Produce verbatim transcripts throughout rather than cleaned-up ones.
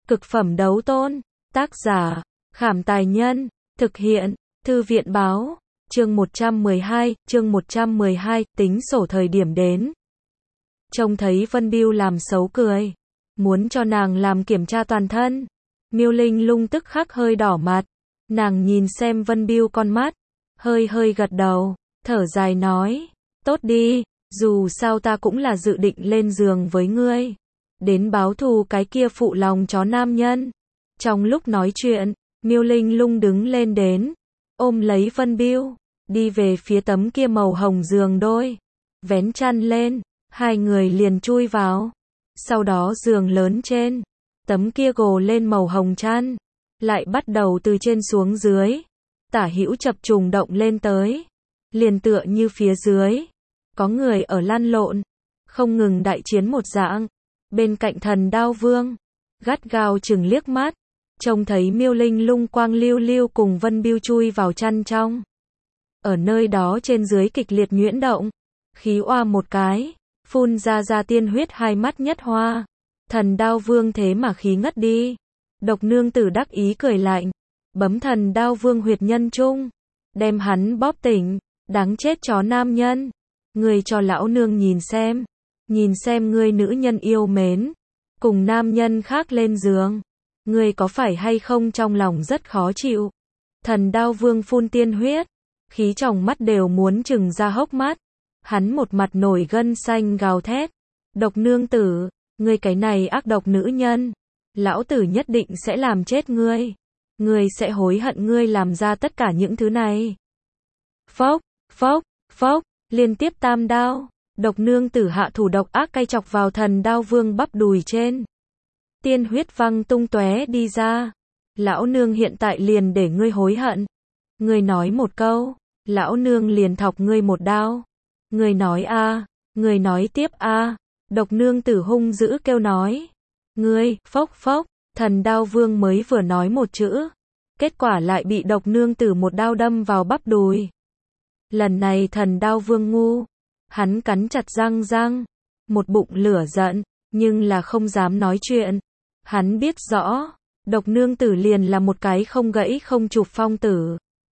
Cực phẩm đấu tôn. Tác giả, Khảm Tài Nhân. Thực hiện, Thư viện Báo. Chương một trăm mười hai, chương một trăm mười hai, tính sổ thời điểm đến. Trông thấy Vân Bưu làm xấu cười. Muốn cho nàng làm kiểm tra toàn thân. Miêu Linh Lung tức khắc hơi đỏ mặt. Nàng nhìn xem Vân Bưu con mắt. Hơi hơi gật đầu. Thở dài nói. Tốt đi, dù sao ta cũng là dự định lên giường với ngươi. Đến báo thù cái kia phụ lòng chó nam nhân. Trong lúc nói chuyện, Miêu Linh Lung đứng lên đến. Ôm lấy Vân Bưu. Đi về phía tấm kia màu hồng giường đôi. Vén chăn lên. Hai người liền chui vào. Sau đó giường lớn trên. Tấm kia gồ lên màu hồng chăn. Lại bắt đầu từ trên xuống dưới. Tả hữu chập trùng động lên tới. Liền tựa như phía dưới. Có người ở lăn lộn. Không ngừng đại chiến một dạng. Bên cạnh Thần Đao Vương. Gắt gao chừng liếc mắt. Trông thấy Miêu Linh Lung quang lưu lưu cùng Vân Bưu chui vào chăn trong. Ở nơi đó trên dưới kịch liệt nhuyễn động. Khí oa một cái. Phun ra ra tiên huyết hai mắt nhất hoa. Thần Đao Vương thế mà khí ngất đi. Độc nương tử đắc ý cười lạnh. Bấm Thần Đao Vương huyệt nhân trung. Đem hắn bóp tỉnh. Đáng chết chó nam nhân. Ngươi cho lão nương nhìn xem. Nhìn xem ngươi nữ nhân yêu mến. Cùng nam nhân khác lên giường. Ngươi có phải hay không trong lòng rất khó chịu. Thần Đao Vương phun tiên huyết. Khí trong mắt đều muốn trừng ra hốc mắt. Hắn một mặt nổi gân xanh gào thét. Độc nương tử, ngươi cái này ác độc nữ nhân. Lão tử nhất định sẽ làm chết ngươi. Ngươi sẽ hối hận ngươi làm ra tất cả những thứ này. Phốc, phốc, phốc, liên tiếp tam đao. Độc nương tử hạ thủ độc ác cay chọc vào Thần Đao Vương bắp đùi trên. Tiên huyết văng tung tóe đi ra. Lão nương hiện tại liền để ngươi hối hận. Ngươi nói một câu, lão nương liền thọc ngươi một đao. Ngươi nói a, à, ngươi nói tiếp a. À. Độc nương tử hung dữ kêu nói. Ngươi, phốc phốc, Thần Đao Vương mới vừa nói một chữ. Kết quả lại bị độc nương tử một đao đâm vào bắp đùi. Lần này Thần Đao Vương ngu. Hắn cắn chặt răng răng. Một bụng lửa giận, nhưng là không dám nói chuyện. Hắn biết rõ, độc nương tử liền là một cái không gãy không chụp phong tử.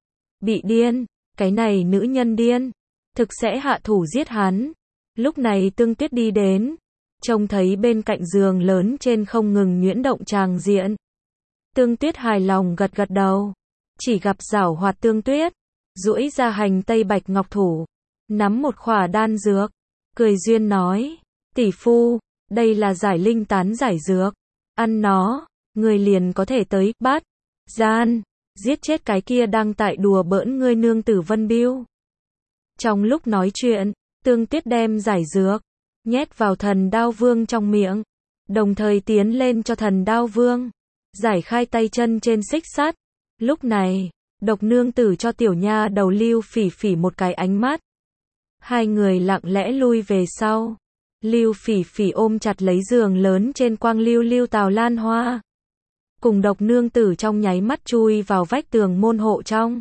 Bị điên, cái này nữ nhân điên. Thực sẽ hạ thủ giết hắn. Lúc này Tương Tuyết đi đến. Trông thấy bên cạnh giường lớn trên không ngừng nhuyễn động tràng diện. Tương Tuyết hài lòng gật gật đầu. Chỉ gặp giảo hoạt Tương Tuyết. Duỗi ra hành tây bạch ngọc thủ. Nắm một khỏa đan dược. Cười duyên nói. Tỷ phu, đây là giải linh tán giải dược. Ăn nó, người liền có thể tới, bắt, gian, giết chết cái kia đang tại đùa bỡn ngươi nương tử Vân Bưu. Trong lúc nói chuyện, Tương Tuyết đem giải dược, nhét vào Thần Đao Vương trong miệng. Đồng thời tiến lên cho Thần Đao Vương. Giải khai tay chân trên xích sắt. Lúc này, độc nương tử cho tiểu nha đầu Lưu Phỉ Phỉ một cái ánh mắt. Hai người lặng lẽ lui về sau. Lưu Phỉ Phỉ ôm chặt lấy giường lớn trên quang lưu lưu Tào Lan Hoa. Cùng độc nương tử trong nháy mắt chui vào vách tường môn hộ trong.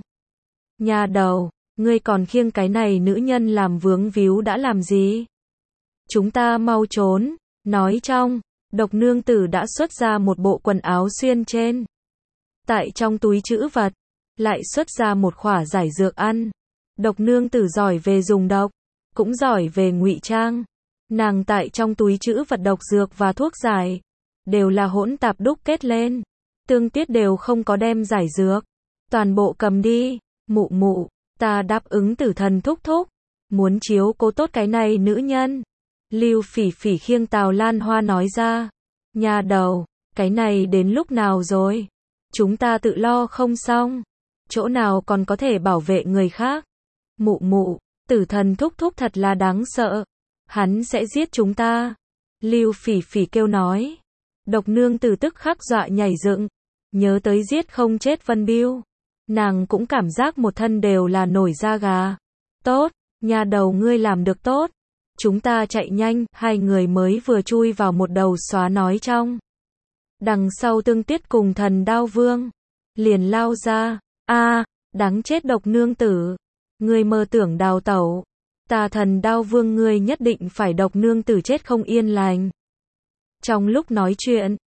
Nha đầu, ngươi còn khiêng cái này nữ nhân làm vướng víu đã làm gì? Chúng ta mau trốn. Nói trong, độc nương tử đã xuất ra một bộ quần áo xuyên trên. Tại trong túi trữ vật, lại xuất ra một khỏa giải dược ăn. Độc nương tử giỏi về dùng độc, cũng giỏi về ngụy trang. Nàng tại trong túi trữ vật độc dược và thuốc giải, đều là hỗn tạp đúc kết lên. Tương Tuyết đều không có đem giải dược, toàn bộ cầm đi. Mụ mụ, ta đáp ứng Tử Thần thúc thúc, muốn chiếu cố tốt cái này nữ nhân. Lưu Phỉ Phỉ khiêng Tào Lan Hoa nói ra. Nhà đầu, cái này đến lúc nào rồi? Chúng ta tự lo không xong. Chỗ nào còn có thể bảo vệ người khác? Mụ mụ, Tử Thần thúc thúc thật là đáng sợ. Hắn sẽ giết chúng ta. Lưu Phỉ Phỉ kêu nói. Độc nương tử tức khắc dọa nhảy dựng. Nhớ tới giết không chết Vân Bưu. Nàng cũng cảm giác một thân đều là nổi da gà. Tốt, nhà đầu ngươi làm được tốt. Chúng ta chạy nhanh. Hai người mới vừa chui vào một đầu xóa nói trong. Đằng sau Tương Tuyết cùng Thần Đao Vương. Liền lao ra. A, đáng chết độc nương tử. Ngươi mơ tưởng đào tẩu. Ta Thần Đao Vương ngươi nhất định phải độc nương tử chết không yên lành. Trong lúc nói chuyện,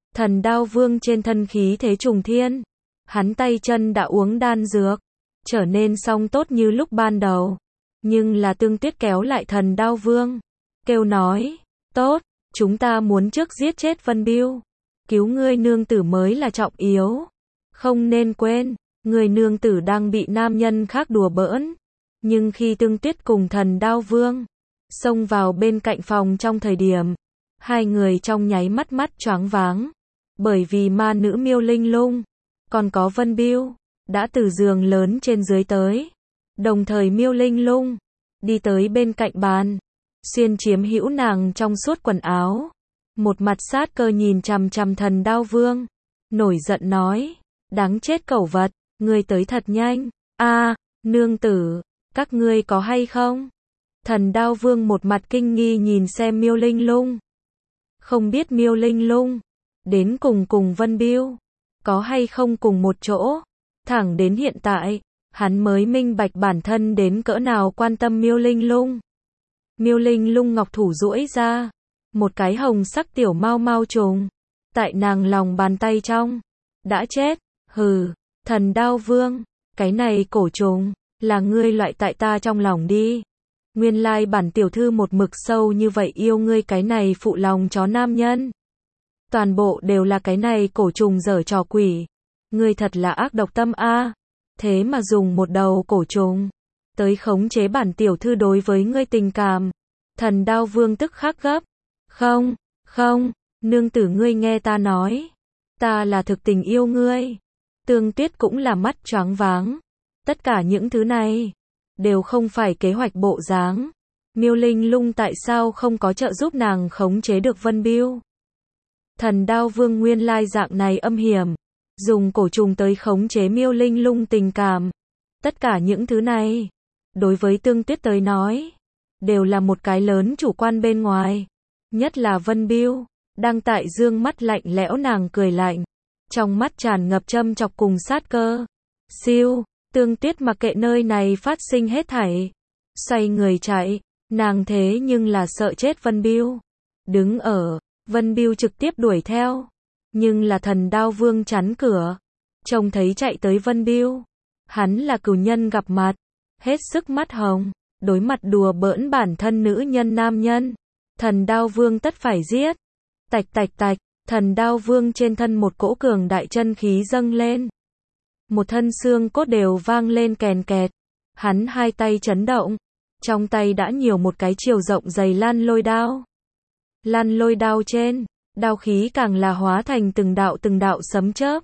Thần Đao Vương trên thân khí thế trùng thiên. Hắn tay chân đã uống đan dược, trở nên song tốt như lúc ban đầu. Nhưng là Tương Tuyết kéo lại Thần Đao Vương, kêu nói, tốt, chúng ta muốn trước giết chết Vân Bưu. Cứu ngươi nương tử mới là trọng yếu. Không nên quên, người nương tử đang bị nam nhân khác đùa bỡn. Nhưng khi Tương Tuyết cùng Thần Đao Vương xông vào bên cạnh phòng trong thời điểm, hai người trong nháy mắt mắt choáng váng. Bởi vì ma nữ Miêu Linh Lung, còn có Vân Bưu, đã từ giường lớn trên dưới tới. Đồng thời Miêu Linh Lung đi tới bên cạnh bàn, xuyên chiếm hữu nàng trong suốt quần áo. Một mặt sát cơ nhìn chằm chằm Thần Đao Vương, nổi giận nói, đáng chết cẩu vật, ngươi tới thật nhanh. A, nương tử, các ngươi có hay không? Thần Đao Vương một mặt kinh nghi nhìn xem Miêu Linh Lung. Không biết Miêu Linh Lung đến cùng cùng Vân Bưu có hay không cùng một chỗ. Thẳng đến hiện tại, hắn mới minh bạch bản thân đến cỡ nào quan tâm Miêu Linh Lung. Miêu Linh Lung ngọc thủ duỗi ra, một cái hồng sắc tiểu mau mau trùng tại nàng lòng bàn tay trong. Đã chết, hừ, Thần Đao Vương, cái này cổ trùng là ngươi loại tại ta trong lòng đi. Nguyên lai bản tiểu thư một mực sâu như vậy yêu ngươi cái này phụ lòng chó nam nhân. Toàn bộ đều là cái này cổ trùng giở trò quỷ. Ngươi thật là ác độc tâm a. Thế mà dùng một đầu cổ trùng tới khống chế bản tiểu thư đối với ngươi tình cảm. Thần Đao Vương tức khắc gấp. Không, không, nương tử ngươi nghe ta nói. Ta là thực tình yêu ngươi. Tương Tuyết cũng là mắt choáng váng. Tất cả những thứ này đều không phải kế hoạch bộ dáng. Miêu Linh Lung tại sao không có trợ giúp nàng khống chế được Vân Bưu? Thần Đao Vương nguyên lai dạng này âm hiểm, dùng cổ trùng tới khống chế Miêu Linh Lung tình cảm. Tất cả những thứ này, đối với Tương Tuyết tới nói, đều là một cái lớn chủ quan bên ngoài. Nhất là Vân Bưu, đang tại dương mắt lạnh lẽo nàng cười lạnh, trong mắt tràn ngập châm chọc cùng sát cơ. Siêu, Tương Tuyết mặc kệ nơi này phát sinh hết thảy, xoay người chạy, nàng thế nhưng là sợ chết Vân Bưu. Đứng ở, Vân Bưu trực tiếp đuổi theo, nhưng là Thần Đao Vương chắn cửa, trông thấy chạy tới Vân Bưu, hắn là cửu nhân gặp mặt, hết sức mắt hồng, đối mặt đùa bỡn bản thân nữ nhân nam nhân, Thần Đao Vương tất phải giết. Tạch tạch tạch, Thần Đao Vương trên thân một cỗ cường đại chân khí dâng lên. Một thân xương cốt đều vang lên kèn kẹt. Hắn hai tay chấn động, trong tay đã nhiều một cái chiều rộng dày lan lôi đao. Lan lôi đao trên, đao khí càng là hóa thành từng đạo từng đạo sấm chớp,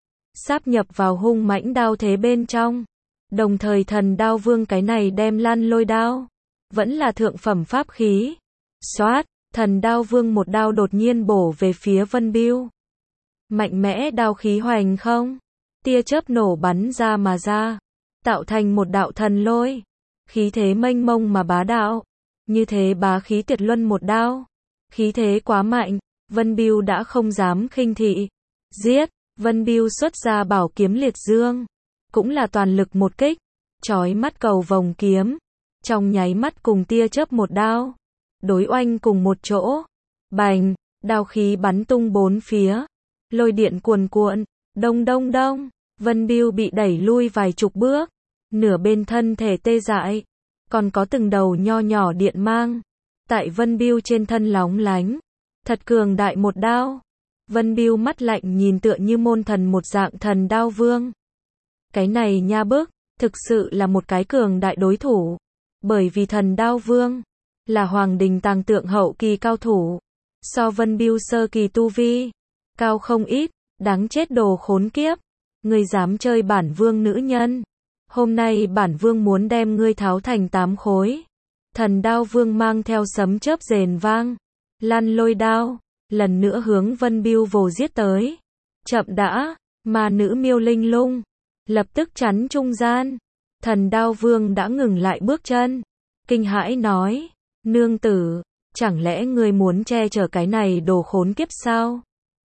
sáp nhập vào hung mãnh đao thế bên trong. Đồng thời Thần Đao Vương cái này đem lan lôi đao, vẫn là thượng phẩm pháp khí. Xoát, Thần Đao Vương một đao đột nhiên bổ về phía Vân Bưu. Mạnh mẽ đao khí hoành không, tia chớp nổ bắn ra mà ra, tạo thành một đạo thần lôi, khí thế mênh mông mà bá đạo. Như thế bá khí tuyệt luân một đao, khí thế quá mạnh, Vân Bưu đã không dám khinh thị. Giết, Vân Bưu xuất ra bảo kiếm liệt dương, cũng là toàn lực một kích, chói mắt cầu vồng kiếm, trong nháy mắt cùng tia chớp một đao, đối oanh cùng một chỗ. Bành, đao khí bắn tung bốn phía, lôi điện cuồn cuộn, đông đông đông, Vân Bưu bị đẩy lui vài chục bước, nửa bên thân thể tê dại, còn có từng đầu nho nhỏ điện mang tại Vân Bưu trên thân lóng lánh. Thật cường đại một đao. Vân Bưu mắt lạnh nhìn tựa như môn thần một dạng Thần Đao Vương. Cái này nha bức, thực sự là một cái cường đại đối thủ. Bởi vì Thần Đao Vương là Hoàng Đình Tàng Tượng hậu kỳ cao thủ, so Vân Bưu sơ kỳ tu vi cao không ít. Đáng chết đồ khốn kiếp, ngươi dám chơi bản vương nữ nhân, hôm nay bản vương muốn đem ngươi tháo thành tám khối. Thần Đao Vương mang theo sấm chớp rền vang, lan lôi đao, lần nữa hướng Vân Bưu vồ giết tới. Chậm đã, mà nữ Miêu Linh Lung lập tức chắn trung gian. Thần Đao Vương đã ngừng lại bước chân, kinh hãi nói, nương tử, chẳng lẽ ngươi muốn che chở cái này đồ khốn kiếp sao?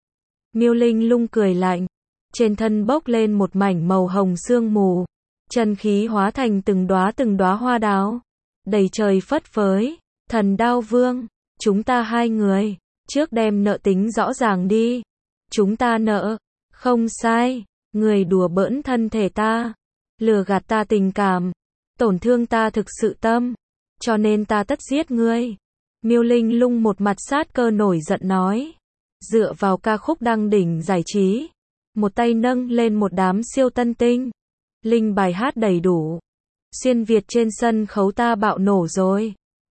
Miêu Linh Lung cười lạnh, trên thân bốc lên một mảnh màu hồng sương mù, chân khí hóa thành từng đóa từng đóa hoa đào, đầy trời phất phới. Thần Đao Vương, chúng ta hai người, trước đem nợ tính rõ ràng đi. Chúng ta nợ. Không sai. Người đùa bỡn thân thể ta. Lừa gạt ta tình cảm. Tổn thương ta thực sự tâm. Cho nên ta tất giết ngươi. Miêu Linh Lung một mặt sát cơ nổi giận nói. Dựa vào ca khúc đăng đỉnh giải trí. Một tay nâng lên một đám siêu tân tinh. Linh bài hát đầy đủ. Xuyên Việt trên sân khấu ta bạo nổ rồi.